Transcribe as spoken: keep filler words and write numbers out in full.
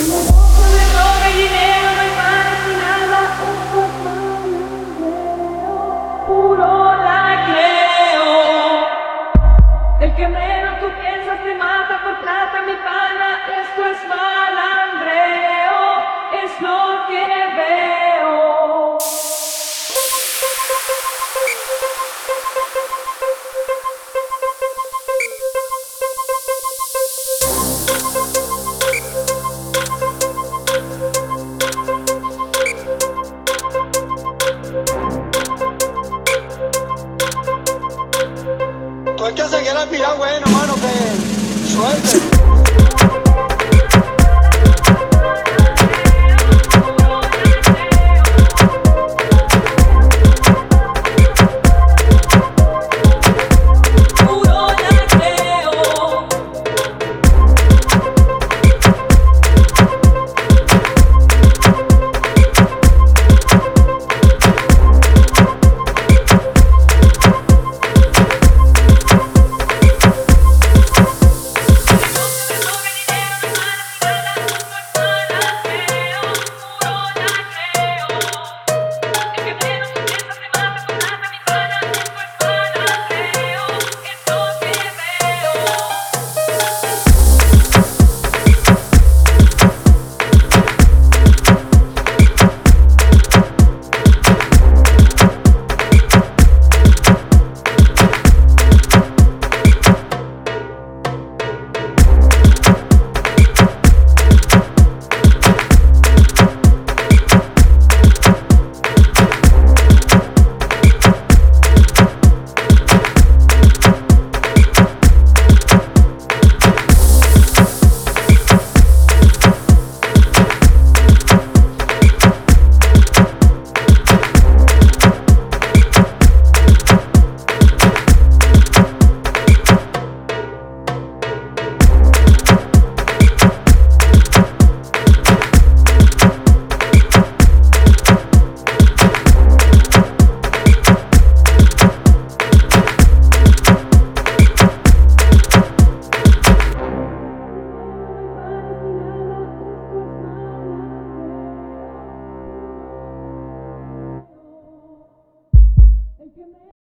Ojo de droga y dinero, no hay para sin nada. Esto es malandreo, puro lacreo. El que menos tú piensas te mata por plata, mi pana. Esto es malandreo, es lo que veo. Tú es que se quiere pillar bueno.